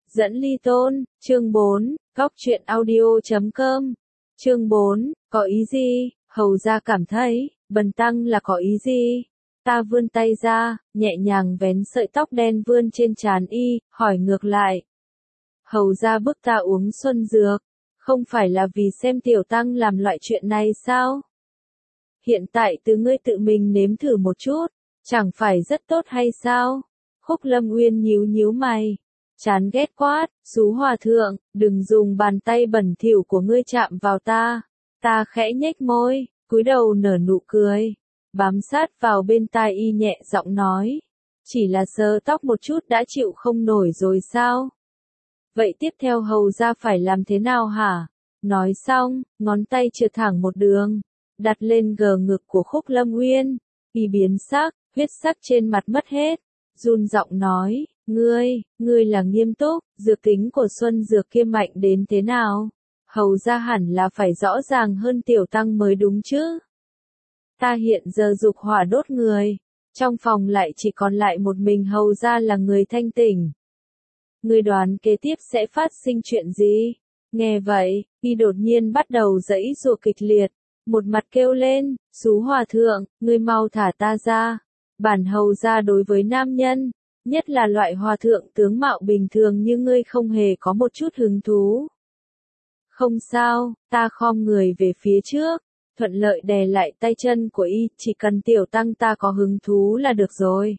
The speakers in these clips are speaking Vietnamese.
Dẫn ly tôn, chương 4, góc truyện audio.com. Chương 4, có ý gì? Hầu ra cảm thấy, bần tăng là có ý gì? Ta vươn tay ra, nhẹ nhàng vén sợi tóc đen vươn trên trán y, hỏi ngược lại. Hầu ra bức ta uống xuân dược, không phải là vì xem tiểu tăng làm loại chuyện này sao? Hiện tại từ ngươi tự mình nếm thử một chút, chẳng phải rất tốt hay sao? Khúc Lâm Uyên nhíu nhíu mày, chán ghét quát, Sú hòa thượng, đừng dùng bàn tay bẩn thỉu của ngươi chạm vào ta. Ta khẽ nhếch môi, cúi đầu nở nụ cười, bám sát vào bên tai y nhẹ giọng nói, chỉ là sờ tóc một chút đã chịu không nổi rồi sao? Vậy tiếp theo hầu ra phải làm thế nào hả? Nói xong, ngón tay trượt thẳng một đường, đặt lên gờ ngực của Khúc Lâm Uyên, y biến sắc, huyết sắc trên mặt mất hết, run giọng nói, ngươi là nghiêm túc, dược tính của xuân dược kia mạnh đến thế nào? Hầu ra hẳn là phải rõ ràng hơn tiểu tăng mới đúng chứ. Ta hiện giờ dục hỏa đốt người, trong phòng lại chỉ còn lại một mình hầu ra là người thanh tỉnh. Ngươi đoán kế tiếp sẽ phát sinh chuyện gì? Nghe vậy, y đột nhiên bắt đầu giãy giụa kịch liệt, một mặt kêu lên, Sú hòa thượng, ngươi mau thả ta ra. Bản hầu ra đối với nam nhân, nhất là loại hòa thượng tướng mạo bình thường như ngươi không hề có một chút hứng thú. Không sao, ta khom người về phía trước, thuận lợi đè lại tay chân của y, chỉ cần tiểu tăng ta có hứng thú là được rồi.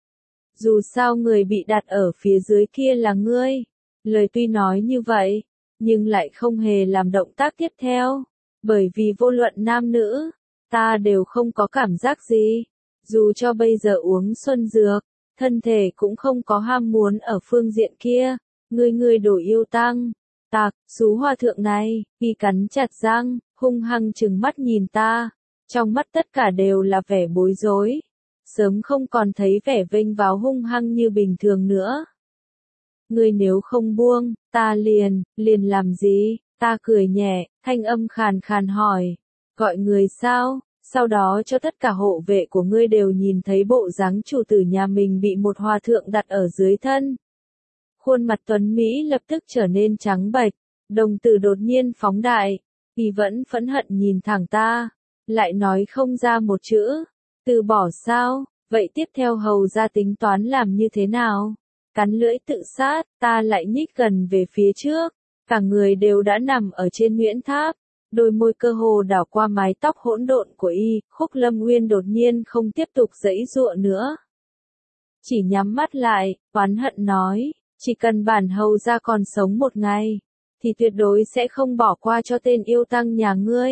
Dù sao người bị đặt ở phía dưới kia là ngươi. Lời tuy nói như vậy, nhưng lại không hề làm động tác tiếp theo, bởi vì vô luận nam nữ, ta đều không có cảm giác gì. Dù cho bây giờ uống xuân dược, thân thể cũng không có ham muốn ở phương diện kia. Ngươi đồ yêu tăng. Tạc, Sú hòa thượng này, y cắn chặt răng, hung hăng trừng mắt nhìn ta. Trong mắt tất cả đều là vẻ bối rối. Sớm không còn thấy vẻ vênh váo hung hăng như bình thường nữa. Ngươi nếu không buông, ta liền làm gì? Ta cười nhẹ, thanh âm khàn khàn hỏi. Gọi người sao? Sau đó cho tất cả hộ vệ của ngươi đều nhìn thấy bộ dáng chủ tử nhà mình bị một hòa thượng đặt ở dưới thân. Khuôn mặt tuấn Mỹ lập tức trở nên trắng bệch, đồng tử đột nhiên phóng đại, y vẫn phẫn hận nhìn thẳng ta, lại nói không ra một chữ, từ bỏ sao, vậy tiếp theo hầu ra tính toán làm như thế nào? Cắn lưỡi tự sát, ta lại nhích gần về phía trước, cả người đều đã nằm ở trên Nguyễn Tháp. Đôi môi cơ hồ đảo qua mái tóc hỗn độn của y, Khúc Lâm Uyên đột nhiên không tiếp tục giãy giụa nữa. Chỉ nhắm mắt lại, oán hận nói, chỉ cần bản hầu ra còn sống một ngày, thì tuyệt đối sẽ không bỏ qua cho tên yêu tăng nhà ngươi.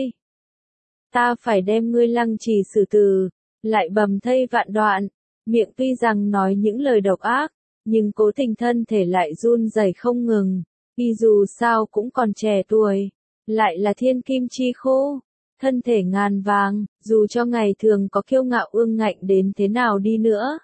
Ta phải đem ngươi lăng trì xử tử, lại bầm thây vạn đoạn, miệng tuy rằng nói những lời độc ác, nhưng cố tình thân thể lại run rẩy không ngừng, y dù sao cũng còn trẻ tuổi. Lại là thiên kim chi khô, thân thể ngàn vàng, dù cho ngày thường có kiêu ngạo ương ngạnh đến thế nào đi nữa.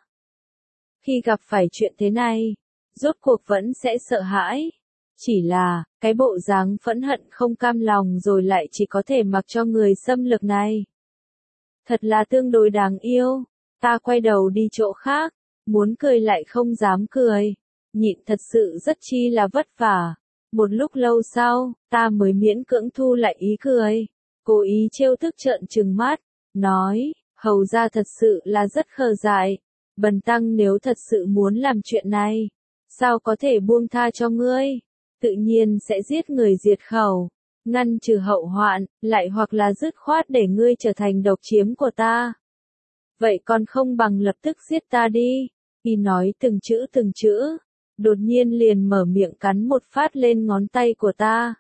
Khi gặp phải chuyện thế này, rốt cuộc vẫn sẽ sợ hãi. Chỉ là, cái bộ dáng phẫn hận không cam lòng rồi lại chỉ có thể mặc cho người xâm lược này. Thật là tương đối đáng yêu, ta quay đầu đi chỗ khác, muốn cười lại không dám cười, nhịn thật sự rất chi là vất vả. Một lúc lâu sau, ta mới miễn cưỡng thu lại ý cười, cố ý trêu tức trợn trừng mắt, nói, hầu ra thật sự là rất khờ dại, bần tăng nếu thật sự muốn làm chuyện này, sao có thể buông tha cho ngươi, tự nhiên sẽ giết người diệt khẩu, ngăn trừ hậu hoạn, lại hoặc là dứt khoát để ngươi trở thành độc chiếm của ta. Vậy còn không bằng lập tức giết ta đi, y nói từng chữ. Đột nhiên liền mở miệng cắn một phát lên ngón tay của ta.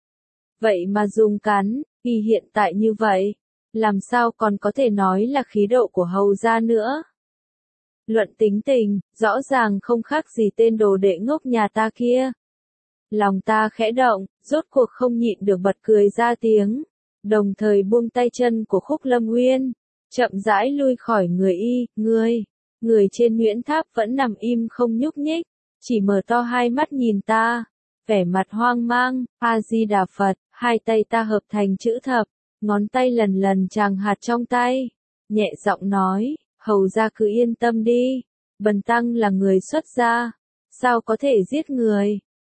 Vậy mà dùng cắn, y hiện tại như vậy, làm sao còn có thể nói là khí độ của hầu gia nữa. Luận tính tình, rõ ràng không khác gì tên đồ đệ ngốc nhà ta kia. Lòng ta khẽ động, rốt cuộc không nhịn được bật cười ra tiếng, đồng thời buông tay chân của Khúc Lâm Uyên, chậm rãi lui khỏi người y, người trên Nguyễn Tháp vẫn nằm im không nhúc nhích. Chỉ mở to hai mắt nhìn ta, vẻ mặt hoang mang, A-di-đà Phật, hai tay ta hợp thành chữ thập, ngón tay lần chàng hạt trong tay, nhẹ giọng nói, hầu ra cứ yên tâm đi, bần tăng là người xuất gia, sao có thể giết người,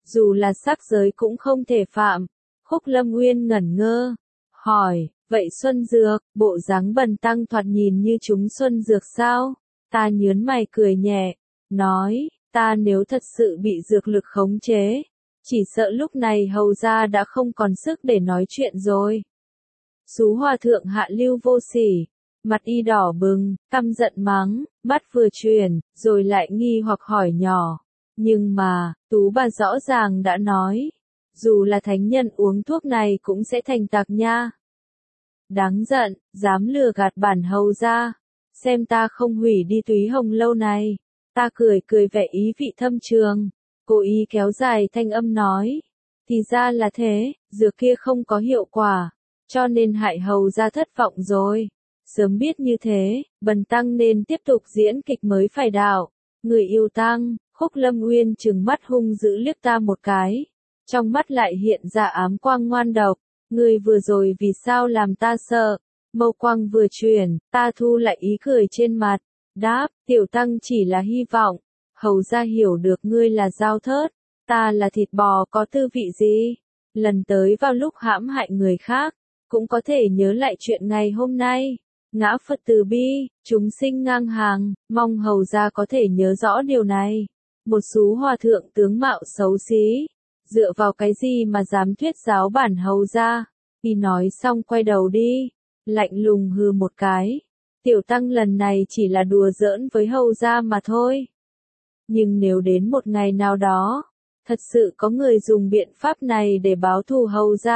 dù là sắc giới cũng không thể phạm. Khúc Lâm Nguyên ngẩn ngơ, hỏi, vậy Xuân Dược, bộ dáng Bần tăng thoạt nhìn như chúng Xuân Dược sao? Ta nhớn mày cười nhẹ, nói, ta nếu thật sự bị dược lực khống chế, chỉ sợ lúc này hầu gia đã không còn sức để nói chuyện rồi. Sú hòa thượng hạ lưu vô sỉ, mặt y đỏ bừng, căm giận mắng, mắt vừa chuyển, rồi lại nghi hoặc hỏi nhỏ. Nhưng mà, Tú bà rõ ràng đã nói, dù là thánh nhân uống thuốc này cũng sẽ thành tặc nha. Đáng giận, dám lừa gạt bản hầu gia, xem ta không hủy đi Túy Hồng lâu này. Ta cười cười vẻ ý vị thâm trường, cố ý kéo dài thanh âm nói, thì ra là thế, dược kia không có hiệu quả, cho nên hại hầu gia thất vọng rồi. Sớm biết như thế, Bần tăng nên tiếp tục diễn kịch mới phải đạo. Người yêu tăng, Khúc Lâm Nguyên trừng mắt hung dữ liếc ta một cái, trong mắt lại hiện ra ám quang ngoan độc. Người vừa rồi vì sao làm ta sợ? Mâu quang vừa chuyển, ta thu lại ý cười trên mặt, đáp, tiểu tăng chỉ là hy vọng, hầu gia hiểu được ngươi là dao thớt, ta là thịt bò có tư vị gì. Lần tới vào lúc hãm hại người khác, cũng có thể nhớ lại chuyện ngày hôm nay. Ngã Phật từ bi, chúng sinh ngang hàng, mong hầu gia có thể nhớ rõ điều này. Một sú hòa thượng tướng mạo xấu xí, dựa vào cái gì mà dám thuyết giáo bản hầu gia? Y nói xong quay đầu đi, lạnh lùng hừ một cái. Tiểu tăng lần này chỉ là đùa giỡn với hầu gia mà thôi. Nhưng nếu đến một ngày nào đó, thật sự có người dùng biện pháp này để báo thù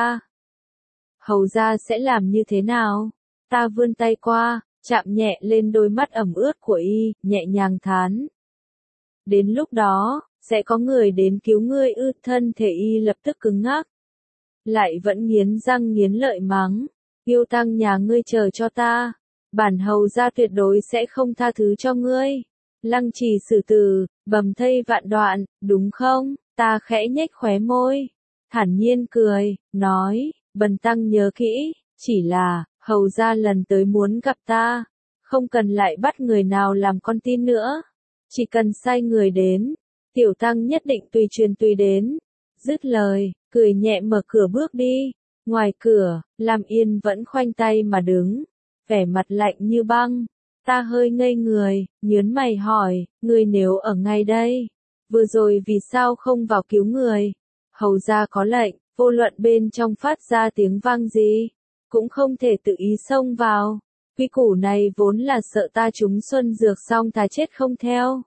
hầu gia sẽ làm như thế nào? Ta vươn tay qua, chạm nhẹ lên đôi mắt ẩm ướt của y, nhẹ nhàng thán. Đến lúc đó, sẽ có người đến cứu ngươi ư? Thân thể y lập tức cứng ngắc. Lại vẫn nghiến răng nghiến lợi mắng, yêu tăng nhà ngươi chờ cho ta, bản hầu gia tuyệt đối sẽ không tha thứ cho ngươi. Lăng trì xử tử, bầm thây vạn đoạn, đúng không? Ta khẽ nhếch khóe môi, thản nhiên cười, nói, Bần tăng nhớ kỹ, chỉ là, hầu gia lần tới muốn gặp ta, không cần lại bắt người nào làm con tin nữa, chỉ cần sai người đến, tiểu tăng nhất định tùy truyền tùy đến. Dứt lời, cười nhẹ mở cửa bước đi. Ngoài cửa, Lam Yên vẫn khoanh tay mà đứng, vẻ mặt lạnh như băng. Ta hơi ngây người, nhớn mày hỏi, ngươi nếu ở ngay đây, vừa rồi vì sao không vào cứu người? Hầu gia có lệnh, vô luận bên trong phát ra tiếng vang gì, cũng không thể tự ý xông vào. Quy củ này vốn là sợ ta trúng xuân dược xong ta chết không theo,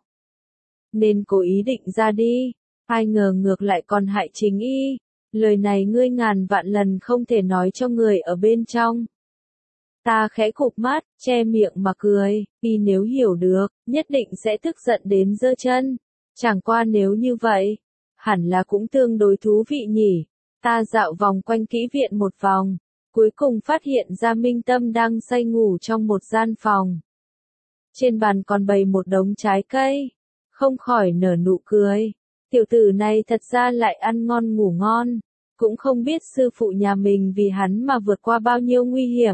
nên cố ý định ra đi, ai ngờ ngược lại còn hại chính y. Lời này ngươi ngàn vạn lần không thể nói cho người ở bên trong. Ta khẽ cụp mắt, che miệng mà cười, y nếu hiểu được, nhất định sẽ tức giận đến giơ chân. Chẳng qua nếu như vậy, hẳn là cũng tương đối thú vị nhỉ. Ta dạo vòng quanh kỹ viện một vòng, cuối cùng phát hiện ra Minh Tâm đang say ngủ trong một gian phòng. Trên bàn còn bày một đống trái cây, không khỏi nở nụ cười. Tiểu tử này thật ra lại ăn ngon ngủ ngon, cũng không biết sư phụ nhà mình vì hắn mà vượt qua bao nhiêu nguy hiểm.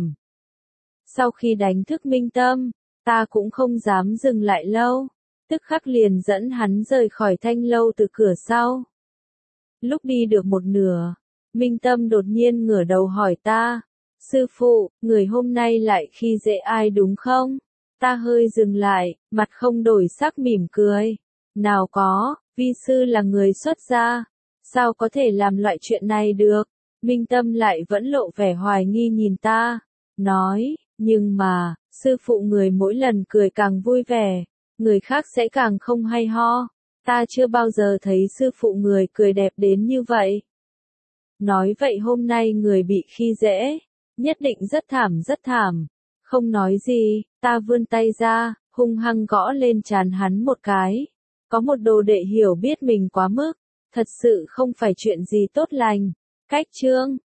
Sau khi đánh thức Minh Tâm, ta cũng không dám dừng lại lâu, tức khắc liền dẫn hắn rời khỏi thanh lâu từ cửa sau. Lúc đi được một nửa, Minh Tâm đột nhiên ngửa đầu hỏi ta, sư phụ, người hôm nay lại khi dễ ai đúng không? Ta hơi dừng lại, mặt không đổi sắc mỉm cười. Nào có, vi sư là người xuất gia, sao có thể làm loại chuyện này được? Minh Tâm lại vẫn lộ vẻ hoài nghi nhìn ta, nói, nhưng mà, sư phụ người mỗi lần cười càng vui vẻ, người khác sẽ càng không hay ho. Ta chưa bao giờ thấy sư phụ người cười đẹp đến như vậy. Nói vậy hôm nay người bị khi dễ, nhất định rất thảm. Không nói gì, ta vươn tay ra, hung hăng gõ lên trán hắn một cái. Có một đồ đệ hiểu biết mình quá mức, thật sự không phải chuyện gì tốt lành. Cách chương